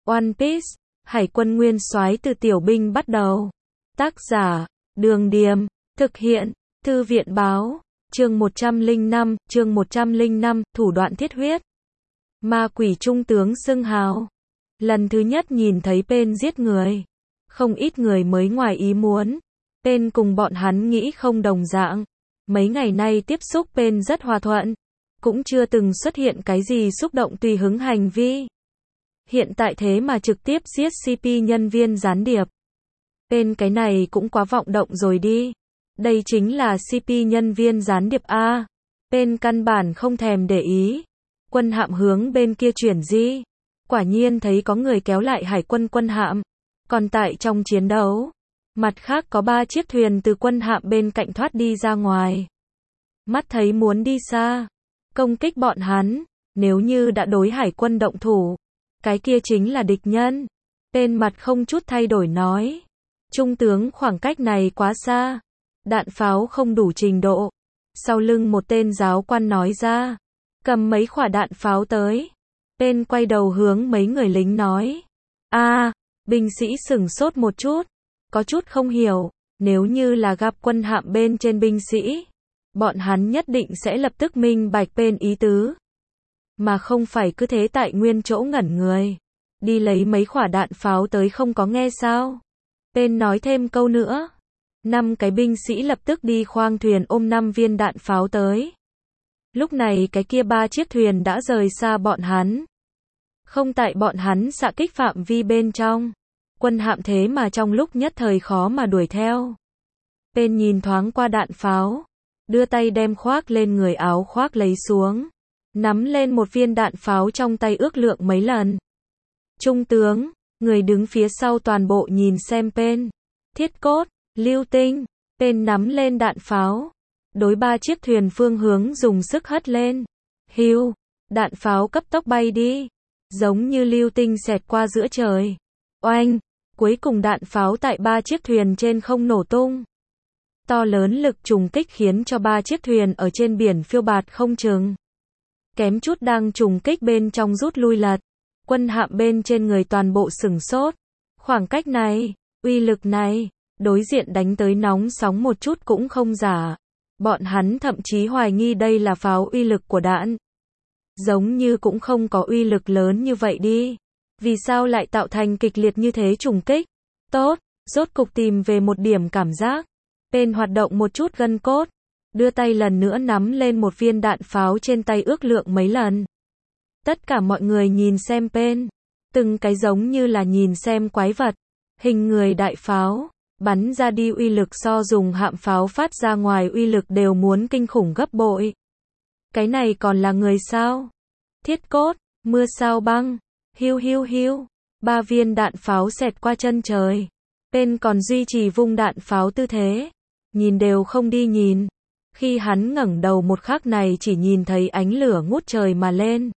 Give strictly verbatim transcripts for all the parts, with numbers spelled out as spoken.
One Piece, Hải quân nguyên soái từ tiểu binh bắt đầu. Tác giả, Đường Điềm, thực hiện, Thư viện báo, chương một trăm lẻ năm, chương một trăm lẻ năm, thủ đoạn thiết huyết. Ma quỷ trung tướng xưng hào. Lần thứ nhất nhìn thấy Pain giết người. Không ít người mới ngoài ý muốn. Pain cùng bọn hắn nghĩ không đồng dạng. Mấy ngày nay tiếp xúc Pain rất hòa thuận. Cũng chưa từng xuất hiện cái gì xúc động tùy hứng hành vi. Hiện tại thế mà trực tiếp giết xê pê nhân viên gián điệp. Pain cái này cũng quá vọng động rồi đi. Đây chính là xê pê nhân viên gián điệp A. Pain căn bản không thèm để ý. Quân hạm hướng bên kia chuyển di. Quả nhiên thấy có người kéo lại hải quân quân hạm. Còn tại trong chiến đấu, mặt khác có ba chiếc thuyền từ quân hạm bên cạnh thoát đi ra ngoài. Mắt thấy muốn đi xa, công kích bọn hắn. Nếu như đã đối hải quân động thủ, cái kia chính là địch nhân. Pain mặt không chút thay đổi nói. Trung tướng, khoảng cách này quá xa. Đạn pháo không đủ trình độ. Sau lưng một tên giáo quan nói ra. Cầm mấy quả đạn pháo tới. Pain quay đầu hướng mấy người lính nói. a à, binh sĩ sửng sốt một chút. Có chút không hiểu. Nếu như là gặp quân hạm bên trên binh sĩ, bọn hắn nhất định sẽ lập tức minh bạch Pain ý tứ. Mà không phải cứ thế tại nguyên chỗ ngẩn người. Đi lấy mấy quả đạn pháo tới không có nghe sao. Pain nói thêm câu nữa. Năm cái binh sĩ lập tức đi khoang thuyền ôm năm viên đạn pháo tới. Lúc này cái kia ba chiếc thuyền đã rời xa bọn hắn. Không tại bọn hắn xạ kích phạm vi bên trong. Quân hạm thế mà trong lúc nhất thời khó mà đuổi theo. Pain nhìn thoáng qua đạn pháo. Đưa tay đem khoác lên người áo khoác lấy xuống. Nắm lên một viên đạn pháo trong tay ước lượng mấy lần. Trung tướng, người đứng phía sau toàn bộ nhìn xem Pain. Thiết cốt, lưu tinh. Pain nắm lên đạn pháo. Đối ba chiếc thuyền phương hướng dùng sức hất lên. Hiu, đạn pháo cấp tốc bay đi. Giống như lưu tinh xẹt qua giữa trời. Oanh, cuối cùng đạn pháo tại ba chiếc thuyền trên không nổ tung. To lớn lực trùng kích khiến cho ba chiếc thuyền ở trên biển phiêu bạt không chừng. Kém chút đang trùng kích bên trong rút lui lật. Quân hạm bên trên người toàn bộ sửng sốt. Khoảng cách này, uy lực này, đối diện đánh tới nóng sóng một chút cũng không giả. Bọn hắn thậm chí hoài nghi đây là pháo uy lực của đạn. Giống như cũng không có uy lực lớn như vậy đi. Vì sao lại tạo thành kịch liệt như thế trùng kích? Tốt, rốt cục tìm về một điểm cảm giác. Pain hoạt động một chút gân cốt. Đưa tay lần nữa nắm lên một viên đạn pháo trên tay ước lượng mấy lần. Tất cả mọi người nhìn xem Pain. Từng cái giống như là nhìn xem quái vật. Hình người đại pháo. Bắn ra đi uy lực so dùng hạm pháo phát ra ngoài uy lực đều muốn kinh khủng gấp bội. Cái này còn là người sao? Thiết cốt, mưa sao băng. Hiu hiu hiu. Ba viên đạn pháo xẹt qua chân trời. Pain còn duy trì vung đạn pháo tư thế. Nhìn đều không đi nhìn. Khi hắn ngẩng đầu một khắc này chỉ nhìn thấy ánh lửa ngút trời mà lên.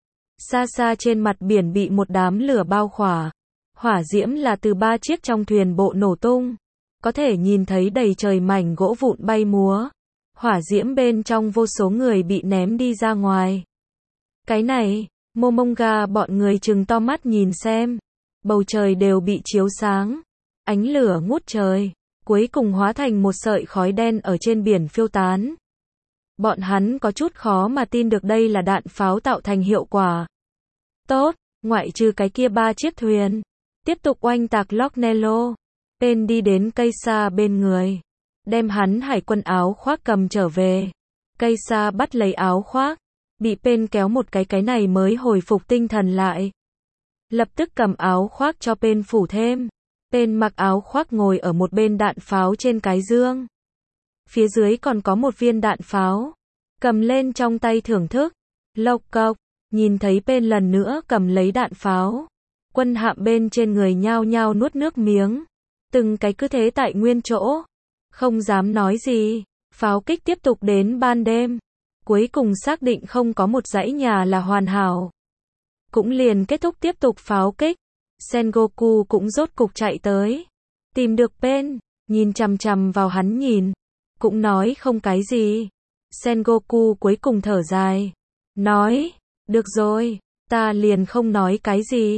Xa xa trên mặt biển bị một đám lửa bao khỏa. Hỏa diễm là từ ba chiếc trong thuyền bộ nổ tung. Có thể nhìn thấy đầy trời mảnh gỗ vụn bay múa. Hỏa diễm bên trong vô số người bị ném đi ra ngoài. Cái này, Momonga bọn người trừng to mắt nhìn xem. Bầu trời đều bị chiếu sáng. Ánh lửa ngút trời. Cuối cùng hóa thành một sợi khói đen ở trên biển phiêu tán. Bọn hắn có chút khó mà tin được đây là đạn pháo tạo thành hiệu quả. Tốt, ngoại trừ cái kia ba chiếc thuyền. Tiếp tục oanh tạc Locknello. Pain đi đến cây sa bên người. Đem hắn hải quân áo khoác cầm trở về. Cây sa bắt lấy áo khoác. Bị Pain kéo một cái cái này mới hồi phục tinh thần lại. Lập tức cầm áo khoác cho Pain phủ thêm. Pain mặc áo khoác ngồi ở một bên đạn pháo trên cái dương. Phía dưới còn có một viên đạn pháo. Cầm lên trong tay thưởng thức. Lộc cộc, nhìn thấy Pain lần nữa cầm lấy đạn pháo. Quân hạm bên trên người nhao nhao nuốt nước miếng. Từng cái cứ thế tại nguyên chỗ. Không dám nói gì. Pháo kích tiếp tục đến ban đêm. Cuối cùng xác định không có một dãy nhà là hoàn hảo. Cũng liền kết thúc tiếp tục pháo kích. Sengoku cũng rốt cục chạy tới. Tìm được Pain. Nhìn chằm chằm vào hắn nhìn. Cũng nói không cái gì. Sengoku cuối cùng thở dài. Nói. Được rồi. Ta liền không nói cái gì.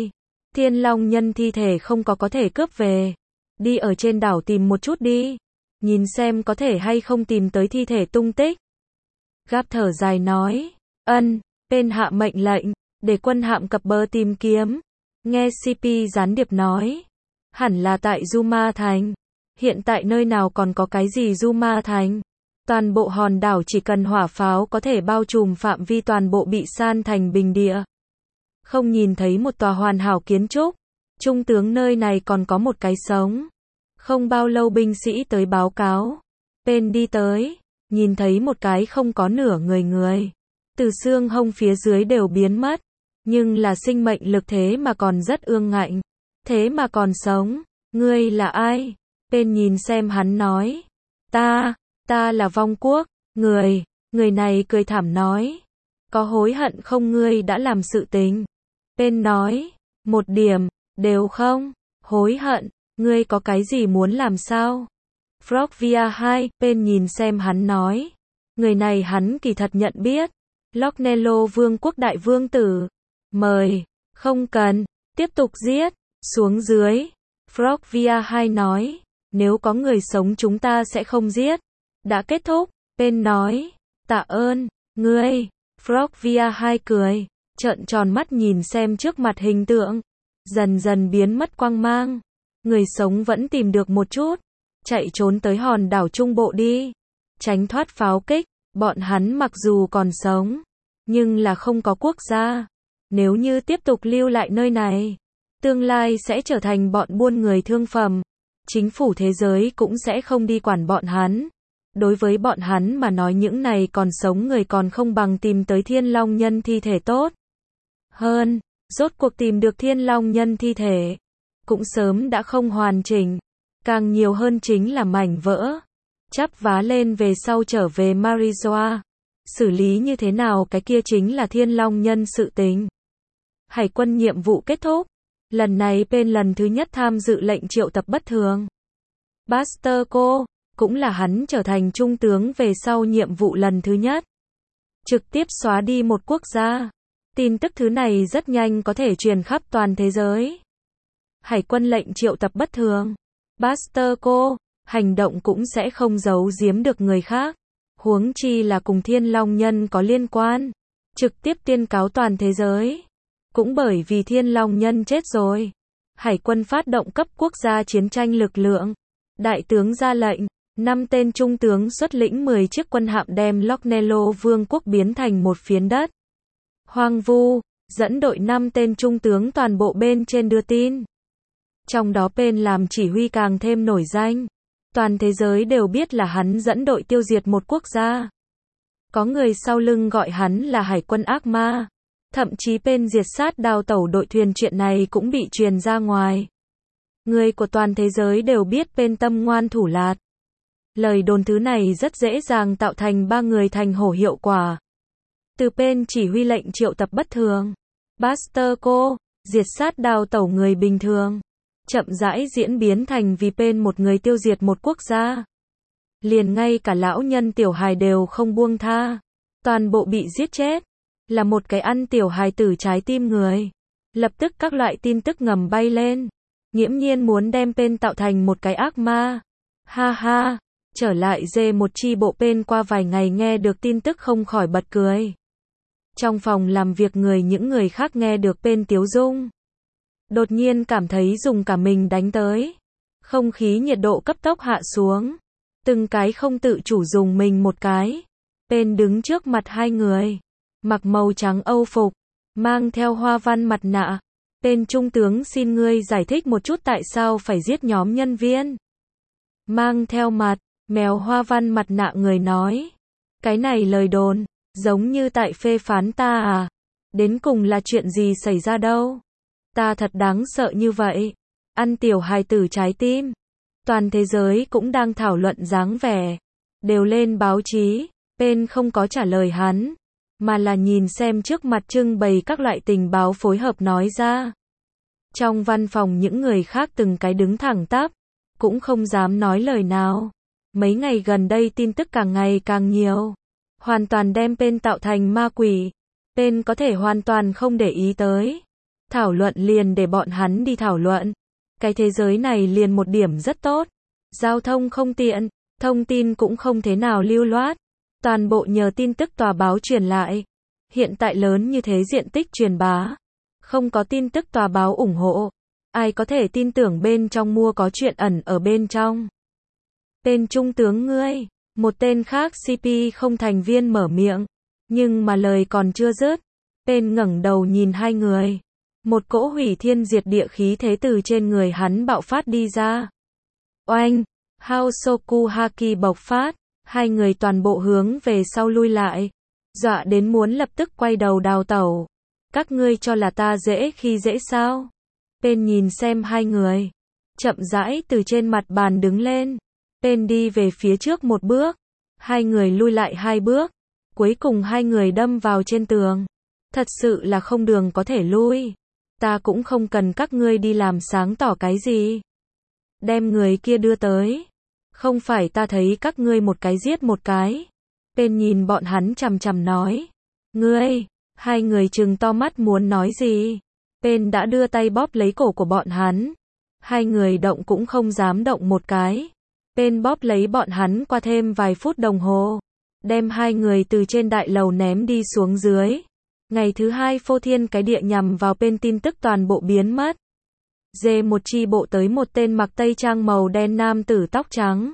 Thiên Long Nhân thi thể không có có thể cướp về. Đi ở trên đảo tìm một chút đi. Nhìn xem có thể hay không tìm tới thi thể tung tích. Gáp thở dài nói. Ân, bên hạ mệnh lệnh, để quân hạm cập bờ tìm kiếm. Nghe xê pê gián điệp nói. Hẳn là tại Juma Thành. Hiện tại nơi nào còn có cái gì Juma Thành. Toàn bộ hòn đảo chỉ cần hỏa pháo có thể bao trùm phạm vi toàn bộ bị san thành bình địa. Không nhìn thấy một tòa hoàn hảo kiến trúc. Trung tướng nơi này còn có một cái sống. Không bao lâu binh sĩ tới báo cáo. Pen đi tới, nhìn thấy một cái không có nửa người người. Từ xương hông phía dưới đều biến mất. Nhưng là sinh mệnh lực thế mà còn rất ương ngạnh. Thế mà còn sống. Ngươi là ai? Pen nhìn xem hắn nói. Ta, ta là Vong Quốc. Người, người này cười thảm nói. Có hối hận không ngươi đã làm sự tình? Pen nói. Một điểm, đều không. Hối hận, ngươi có cái gì muốn làm sao? Frogvia hai, Pen nhìn xem hắn nói. Người này hắn kỳ thật nhận biết. Locknello Vương quốc đại vương tử. Mời, không cần, tiếp tục giết, xuống dưới. Frogvia hai nói. Nếu có người sống chúng ta sẽ không giết. Đã kết thúc, Pen nói. Tạ ơn, ngươi. Frogvia hai cười, trợn tròn mắt nhìn xem trước mặt hình tượng. Dần dần biến mất quang mang. Người sống vẫn tìm được một chút. Chạy trốn tới hòn đảo Trung Bộ đi. Tránh thoát pháo kích. Bọn hắn mặc dù còn sống. Nhưng là không có quốc gia. Nếu như tiếp tục lưu lại nơi này. Tương lai sẽ trở thành bọn buôn người thương phẩm. Chính phủ thế giới cũng sẽ không đi quản bọn hắn. Đối với bọn hắn mà nói những này còn sống người còn không bằng tìm tới Thiên Long Nhân thi thể tốt hơn. Rốt cuộc tìm được Thiên Long Nhân thi thể. Cũng sớm đã không hoàn chỉnh. Càng nhiều hơn chính là mảnh vỡ. Chắp vá lên về sau trở về Marizoa. Xử lý như thế nào cái kia chính là Thiên Long Nhân sự tình. Hải quân nhiệm vụ kết thúc. Lần này Pen lần thứ nhất tham dự lệnh triệu tập bất thường. Buster Cole, cũng là hắn trở thành trung tướng về sau nhiệm vụ lần thứ nhất. Trực tiếp xóa đi một quốc gia. Tin tức thứ này rất nhanh có thể truyền khắp toàn thế giới. Hải quân lệnh triệu tập bất thường. Buster Cole, hành động cũng sẽ không giấu giếm được người khác. Huống chi là cùng Thiên Long Nhân có liên quan. Trực tiếp tuyên cáo toàn thế giới. Cũng bởi vì Thiên Long Nhân chết rồi. Hải quân phát động cấp quốc gia chiến tranh lực lượng. Đại tướng ra lệnh. Năm tên trung tướng xuất lĩnh mười chiếc quân hạm đem Locknello Vương quốc biến thành một phiến đất hoang vu. Dẫn đội năm tên trung tướng toàn bộ bên trên đưa tin. Trong đó Pen làm chỉ huy càng thêm nổi danh. Toàn thế giới đều biết là hắn dẫn đội tiêu diệt một quốc gia. Có người sau lưng gọi hắn là hải quân ác ma. Thậm chí Pen diệt sát đào tẩu đội thuyền chuyện này cũng bị truyền ra ngoài. Người của toàn thế giới đều biết Pen tâm ngoan thủ lạt. Lời đồn thứ này rất dễ dàng tạo thành ba người thành hổ hiệu quả. Từ Pen chỉ huy lệnh triệu tập bất thường. Buster Cole, diệt sát đào tẩu người bình thường. Chậm rãi diễn biến thành vì Pen một người tiêu diệt một quốc gia. Liền ngay cả lão nhân tiểu hài đều không buông tha. Toàn bộ bị giết chết. Là một cái ăn tiểu hài tử trái tim người. Lập tức các loại tin tức ngầm bay lên. Nghiễm nhiên muốn đem Pen tạo thành một cái ác ma. Ha ha. Trở lại dê một chi bộ Pen qua vài ngày nghe được tin tức không khỏi bật cười. Trong phòng làm việc người những người khác nghe được Pen tiếu dung. Đột nhiên cảm thấy dùng cả mình đánh tới. Không khí nhiệt độ cấp tốc hạ xuống. Từng cái không tự chủ dùng mình một cái. Pen đứng trước mặt hai người. Mặc màu trắng âu phục. Mang theo hoa văn mặt nạ. Pen trung tướng xin ngươi giải thích một chút tại sao phải giết nhóm nhân viên. Mang theo mặt, mèo hoa văn mặt nạ người nói. Cái này lời đồn, giống như tại phê phán ta à. Đến cùng là chuyện gì xảy ra đâu. Ta thật đáng sợ như vậy. Ăn tiểu hài tử trái tim. Toàn thế giới cũng đang thảo luận dáng vẻ. Đều lên báo chí. Pen không có trả lời hắn. Mà là nhìn xem trước mặt trưng bày các loại tình báo phối hợp nói ra. Trong văn phòng những người khác từng cái đứng thẳng tắp. Cũng không dám nói lời nào. Mấy ngày gần đây tin tức càng ngày càng nhiều. Hoàn toàn đem Pen tạo thành ma quỷ. Pen có thể hoàn toàn không để ý tới. Thảo luận liền để bọn hắn đi thảo luận. Cái thế giới này liền một điểm rất tốt. Giao thông không tiện, thông tin cũng không thế nào lưu loát. Toàn bộ nhờ tin tức tòa báo truyền lại. Hiện tại lớn như thế diện tích truyền bá. Không có tin tức tòa báo ủng hộ. Ai có thể tin tưởng bên trong mua có chuyện ẩn ở bên trong. Tên trung tướng ngươi. Một tên khác xê pê không thành viên mở miệng. Nhưng mà lời còn chưa dứt. Tên ngẩng đầu nhìn hai người. Một cỗ hủy thiên diệt địa khí thế từ trên người hắn bạo phát đi ra. Oanh! Hosoku Haki bộc phát. Hai người toàn bộ hướng về sau lui lại. Dọa đến muốn lập tức quay đầu đào tẩu. Các ngươi cho là ta dễ khi dễ sao? Tên nhìn xem hai người. Chậm rãi từ trên mặt bàn đứng lên. Tên đi về phía trước một bước. Hai người lui lại hai bước. Cuối cùng hai người đâm vào trên tường. Thật sự là không đường có thể lui. Ta cũng không cần các ngươi đi làm sáng tỏ cái gì. Đem người kia đưa tới. Không phải ta thấy các ngươi một cái giết một cái. Tên nhìn bọn hắn chằm chằm nói. Ngươi, hai người trừng to mắt muốn nói gì. Tên đã đưa tay bóp lấy cổ của bọn hắn. Hai người động cũng không dám động một cái. Tên bóp lấy bọn hắn qua thêm vài phút đồng hồ. Đem hai người từ trên đại lầu ném đi xuống dưới. Ngày thứ hai phô thiên cái địa nhằm vào bên tin tức toàn bộ biến mất. Dê một chi bộ tới một tên mặc tây trang màu đen nam tử tóc trắng.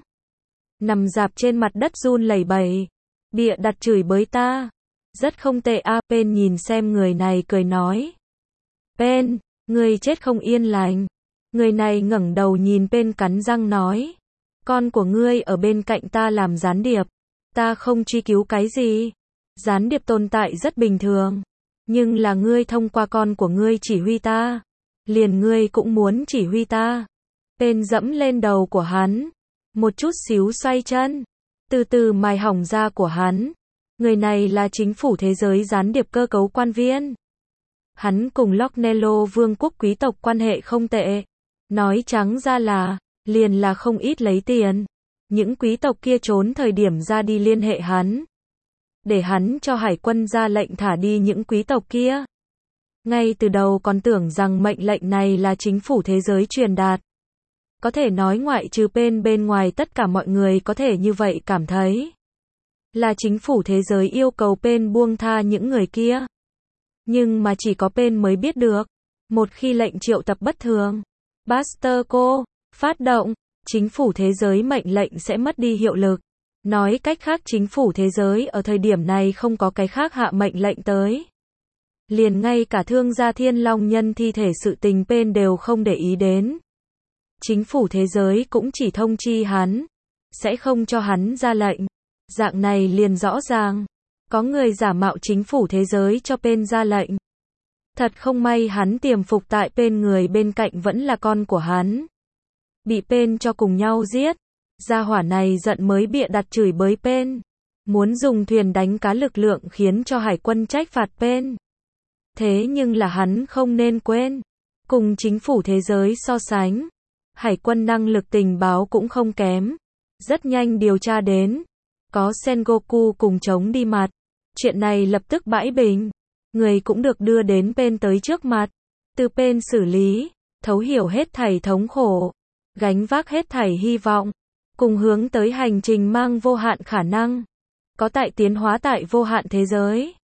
Nằm dạp trên mặt đất run lẩy bẩy. Bịa đặt chửi bới ta. Rất không tệ a. Pen nhìn xem người này cười nói. Pen, người chết không yên lành. Người này ngẩng đầu nhìn Pen cắn răng nói. Con của ngươi ở bên cạnh ta làm gián điệp. Ta không truy cứu cái gì. Gián điệp tồn tại rất bình thường. Nhưng là ngươi thông qua con của ngươi chỉ huy ta. Liền ngươi cũng muốn chỉ huy ta. Pen dẫm lên đầu của hắn. Một chút xíu xoay chân. Từ từ mài hỏng da của hắn. Người này là chính phủ thế giới gián điệp cơ cấu quan viên. Hắn cùng Locknello vương quốc quý tộc quan hệ không tệ. Nói trắng ra là, liền là không ít lấy tiền. Những quý tộc kia trốn thời điểm ra đi liên hệ hắn. Để hắn cho hải quân ra lệnh thả đi những quý tộc kia. Ngay từ đầu còn tưởng rằng mệnh lệnh này là chính phủ thế giới truyền đạt. Có thể nói ngoại trừ Pen bên ngoài tất cả mọi người có thể như vậy cảm thấy. Là chính phủ thế giới yêu cầu Pen buông tha những người kia. Nhưng mà chỉ có Pen mới biết được. Một khi lệnh triệu tập bất thường. Basterco, phát động, chính phủ thế giới mệnh lệnh sẽ mất đi hiệu lực. Nói cách khác chính phủ thế giới ở thời điểm này không có cái khác hạ mệnh lệnh tới. Liền ngay cả thương gia Thiên Long nhân thi thể sự tình Pen đều không để ý đến. Chính phủ thế giới cũng chỉ thông chi hắn. Sẽ không cho hắn ra lệnh. Dạng này liền rõ ràng. Có người giả mạo chính phủ thế giới cho Pen ra lệnh. Thật không may hắn tiềm phục tại Pen người bên cạnh vẫn là con của hắn. Bị Pen cho cùng nhau giết. Gia hỏa này giận mới bịa đặt chửi bới Pen. Muốn dùng thuyền đánh cá lực lượng khiến cho hải quân trách phạt Pen. Thế nhưng là hắn không nên quên. Cùng chính phủ thế giới so sánh. Hải quân năng lực tình báo cũng không kém. Rất nhanh điều tra đến. Có Sengoku cùng chống đi mặt. Chuyện này lập tức bãi bình. Người cũng được đưa đến Pen tới trước mặt. Từ Pen xử lý. Thấu hiểu hết thảy thống khổ. Gánh vác hết thảy hy vọng. Cùng hướng tới hành trình mang vô hạn khả năng. Có tại tiến hóa tại vô hạn thế giới.